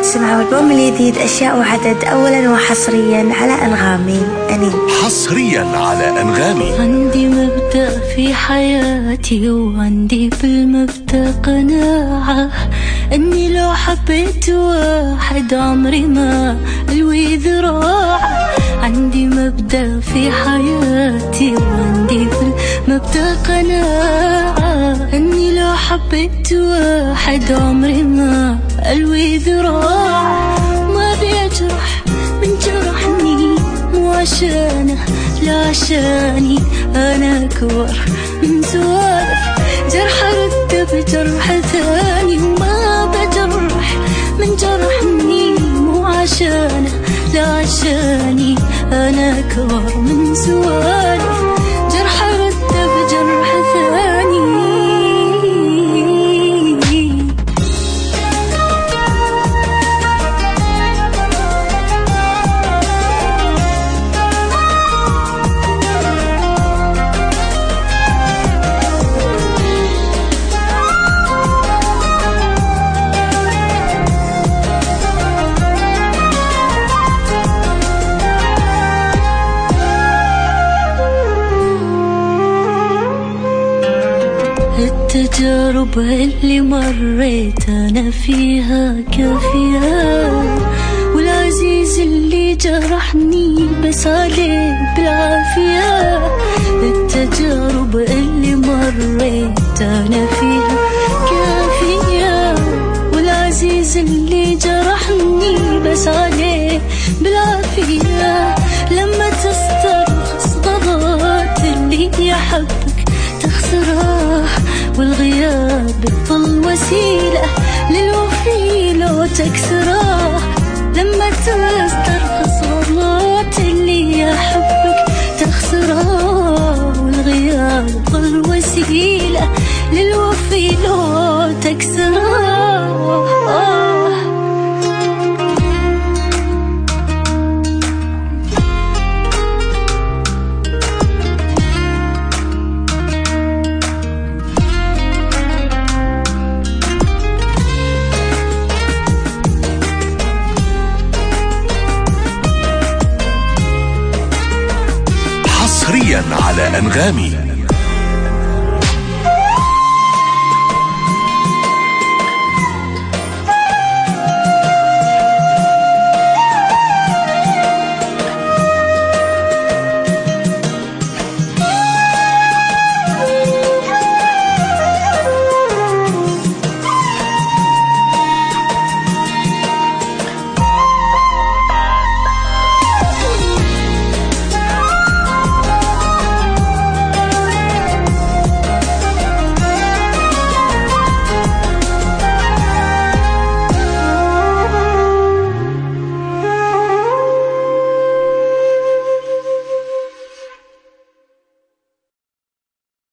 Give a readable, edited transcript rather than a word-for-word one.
اسمعوا البوم الجديد أشياء وعدد أولا وحصريا على أنغامي أنين. حصريا على أنغامي. عندي مبدأ في حياتي وعندي في المبدأ قناعة أني لو حبيت واحد عمري ما ألوي ذراعه. عندي مبدأ في حياتي وعندي في المبدأ قناعة أني لو حبيت واحد عمري ما ألوي ذراعه. ما بيجرح من جرحني مو عشانه لا عشاني أنا أكبر من سوالف جرح رد بجرح ثاني. وما بجرح من جرحني مو عشانه لا عشاني أنا أكبر من سوالف جرح رد بجرح ثاني. التجارب اللي مريت أنا فيها كافية، والعزيز اللي جرحني بس عليه بالعافية. التجارب اللي مريت أنا فيها كافية، والعزيز اللي جرحني بس عليه بالعافية. لما تسترخص ضغط اللي يحبك تخسره، والغياب بطل وسيلة للوفي لو تكسره. لما تسترخص غلط اللي يحبك تخسره، والغياب بطل وسيلة للوفي لو تكسره. حصريا على أنغامي.